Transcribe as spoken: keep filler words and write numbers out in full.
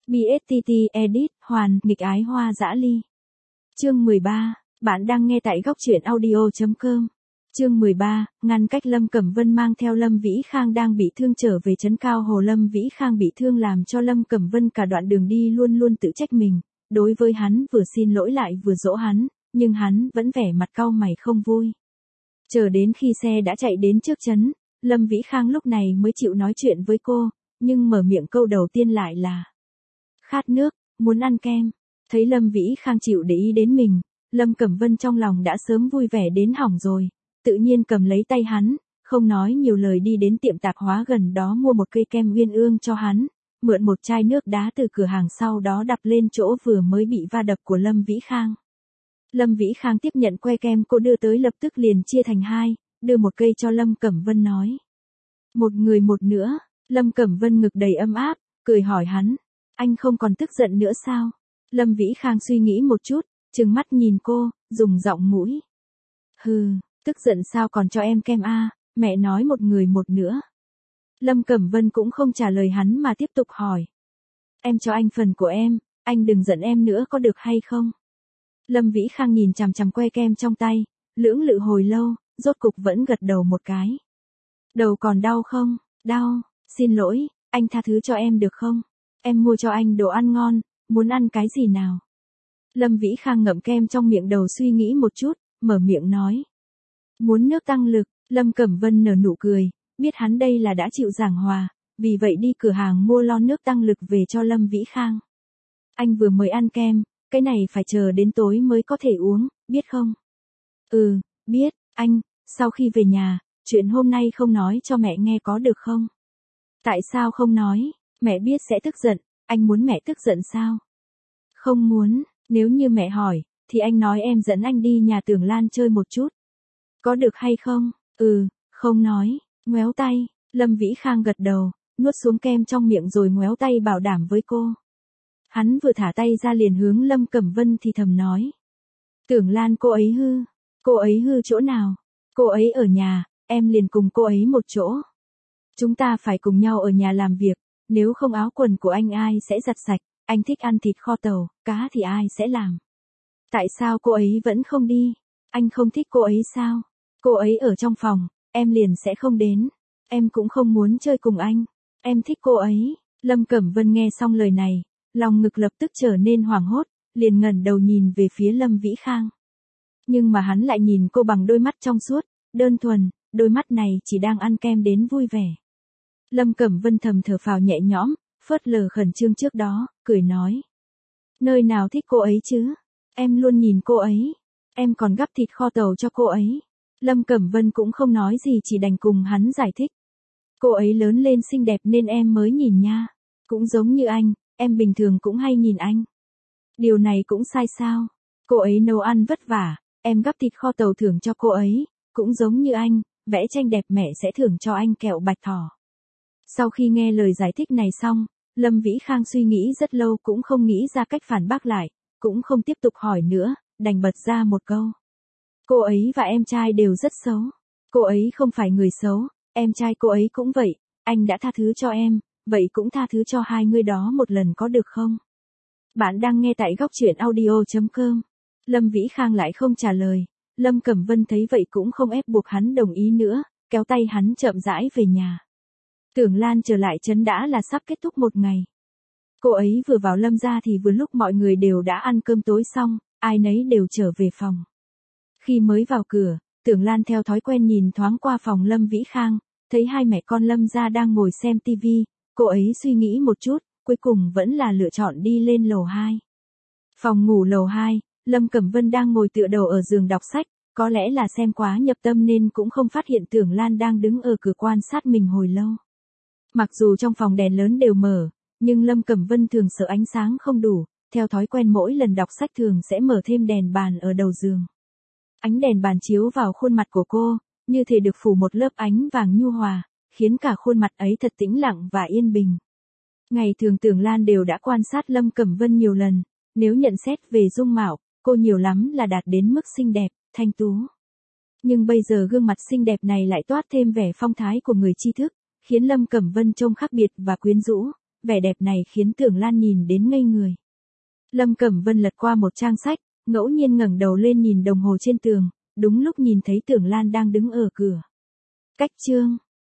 bê ét tê tê Edit, Hoàn, nghịch ái hoa dã ly. Chương mười ba, bạn đang nghe tại góc truyện audio chấm com. Chương mười ba, ngăn cách Lâm Cẩm Vân mang theo Lâm Vĩ Khang đang bị thương trở về trấn Cao Hồ. Lâm Vĩ Khang bị thương làm cho Lâm Cẩm Vân cả đoạn đường đi luôn luôn tự trách mình, đối với hắn vừa xin lỗi lại vừa dỗ hắn, nhưng hắn vẫn vẻ mặt cau mày không vui. Chờ đến khi xe đã chạy đến trước trấn, Lâm Vĩ Khang lúc này mới chịu nói chuyện với cô, nhưng mở miệng câu đầu tiên lại là khát nước, muốn ăn kem. Thấy Lâm Vĩ Khang chịu để ý đến mình, Lâm Cẩm Vân trong lòng đã sớm vui vẻ đến hỏng rồi, tự nhiên cầm lấy tay hắn, không nói nhiều lời đi đến tiệm tạp hóa gần đó mua một cây kem Uyên Ương cho hắn, mượn một chai nước đá từ cửa hàng sau đó đặt lên chỗ vừa mới bị va đập của Lâm Vĩ Khang. Lâm Vĩ Khang tiếp nhận que kem cô đưa tới lập tức liền chia thành hai, đưa một cây cho Lâm Cẩm Vân nói. Một người một nữa, Lâm Cẩm Vân ngực đầy ấm áp, cười hỏi hắn, anh không còn tức giận nữa sao? Lâm Vĩ Khang suy nghĩ một chút, trừng mắt nhìn cô, dùng giọng mũi. Hừ, tức giận sao còn cho em kem a, mẹ nói một người một nữa. Lâm Cẩm Vân cũng không trả lời hắn mà tiếp tục hỏi. Em cho anh phần của em, anh đừng giận em nữa có được hay không? Lâm Vĩ Khang nhìn chằm chằm que kem trong tay, lưỡng lự hồi lâu, rốt cục vẫn gật đầu một cái. Đầu còn đau không? Đau, xin lỗi, anh tha thứ cho em được không? Em mua cho anh đồ ăn ngon, muốn ăn cái gì nào? Lâm Vĩ Khang ngậm kem trong miệng đầu suy nghĩ một chút, mở miệng nói. Muốn nước tăng lực, Lâm Cẩm Vân nở nụ cười, biết hắn đây là đã chịu giảng hòa, vì vậy đi cửa hàng mua lon nước tăng lực về cho Lâm Vĩ Khang. Anh vừa mới ăn kem, cái này phải chờ đến tối mới có thể uống, biết không? Ừ, biết, anh, sau khi về nhà, chuyện hôm nay không nói cho mẹ nghe có được không? Tại sao không nói? Mẹ biết sẽ tức giận, anh muốn mẹ tức giận sao? Không muốn, nếu như mẹ hỏi, thì anh nói em dẫn anh đi nhà Tưởng Lan chơi một chút. Có được hay không? Ừ, không nói, ngoéo tay, Lâm Vĩ Khang gật đầu, nuốt xuống kem trong miệng rồi ngoéo tay bảo đảm với cô. Hắn vừa thả tay ra liền hướng Lâm Cẩm Vân thì thầm nói. Tưởng Lan cô ấy hư, cô ấy hư chỗ nào? Cô ấy ở nhà, em liền cùng cô ấy một chỗ. Chúng ta phải cùng nhau ở nhà làm việc, nếu không áo quần của anh ai sẽ giặt sạch, anh thích ăn thịt kho tàu, cá thì ai sẽ làm. Tại sao cô ấy vẫn không đi? Anh không thích cô ấy sao? Cô ấy ở trong phòng, em liền sẽ không đến. Em cũng không muốn chơi cùng anh. Em thích cô ấy. Lâm Cẩm Vân nghe xong lời này, lòng ngực lập tức trở nên hoảng hốt, liền ngẩng đầu nhìn về phía Lâm Vĩ Khang. Nhưng mà hắn lại nhìn cô bằng đôi mắt trong suốt, đơn thuần, đôi mắt này chỉ đang ăn kem đến vui vẻ. Lâm Cẩm Vân thầm thở phào nhẹ nhõm, phớt lờ khẩn trương trước đó, cười nói. Nơi nào thích cô ấy chứ? Em luôn nhìn cô ấy. Em còn gắp thịt kho tàu cho cô ấy. Lâm Cẩm Vân cũng không nói gì chỉ đành cùng hắn giải thích. Cô ấy lớn lên xinh đẹp nên em mới nhìn nha. Cũng giống như anh, em bình thường cũng hay nhìn anh. Điều này cũng sai sao? Cô ấy nấu ăn vất vả, em gắp thịt kho tàu thưởng cho cô ấy. Cũng giống như anh, vẽ tranh đẹp mẹ sẽ thưởng cho anh kẹo bạch thỏ. Sau khi nghe lời giải thích này xong, Lâm Vĩ Khang suy nghĩ rất lâu cũng không nghĩ ra cách phản bác lại, cũng không tiếp tục hỏi nữa, đành bật ra một câu. Cô ấy và em trai đều rất xấu. Cô ấy không phải người xấu, em trai cô ấy cũng vậy, anh đã tha thứ cho em, vậy cũng tha thứ cho hai người đó một lần có được không? Bạn đang nghe tại góc truyện audio chấm com. Lâm Vĩ Khang lại không trả lời, Lâm Cẩm Vân thấy vậy cũng không ép buộc hắn đồng ý nữa, kéo tay hắn chậm rãi về nhà. Tưởng Lan trở lại trấn đã là sắp kết thúc một ngày. Cô ấy vừa vào Lâm gia thì vừa lúc mọi người đều đã ăn cơm tối xong, ai nấy đều trở về phòng. Khi mới vào cửa, Tưởng Lan theo thói quen nhìn thoáng qua phòng Lâm Vĩ Khang, thấy hai mẹ con Lâm gia đang ngồi xem tivi, cô ấy suy nghĩ một chút, cuối cùng vẫn là lựa chọn đi lên lầu hai. Phòng ngủ lầu hai, Lâm Cẩm Vân đang ngồi tựa đầu ở giường đọc sách, có lẽ là xem quá nhập tâm nên cũng không phát hiện Tưởng Lan đang đứng ở cửa quan sát mình hồi lâu. Mặc dù trong phòng đèn lớn đều mở, nhưng Lâm Cẩm Vân thường sợ ánh sáng không đủ, theo thói quen mỗi lần đọc sách thường sẽ mở thêm đèn bàn ở đầu giường. Ánh đèn bàn chiếu vào khuôn mặt của cô, như thể được phủ một lớp ánh vàng nhu hòa, khiến cả khuôn mặt ấy thật tĩnh lặng và yên bình. Ngày thường Tưởng Lan đều đã quan sát Lâm Cẩm Vân nhiều lần, nếu nhận xét về dung mạo, cô nhiều lắm là đạt đến mức xinh đẹp, thanh tú. Nhưng bây giờ gương mặt xinh đẹp này lại toát thêm vẻ phong thái của người tri thức, khiến Lâm Cẩm Vân trông khác biệt và quyến rũ, vẻ đẹp này khiến Tưởng Lan nhìn đến ngây người. Lâm Cẩm Vân lật qua một trang sách, ngẫu nhiên ngẩng đầu lên nhìn đồng hồ trên tường, đúng lúc nhìn thấy Tưởng Lan đang đứng ở cửa. Cách chương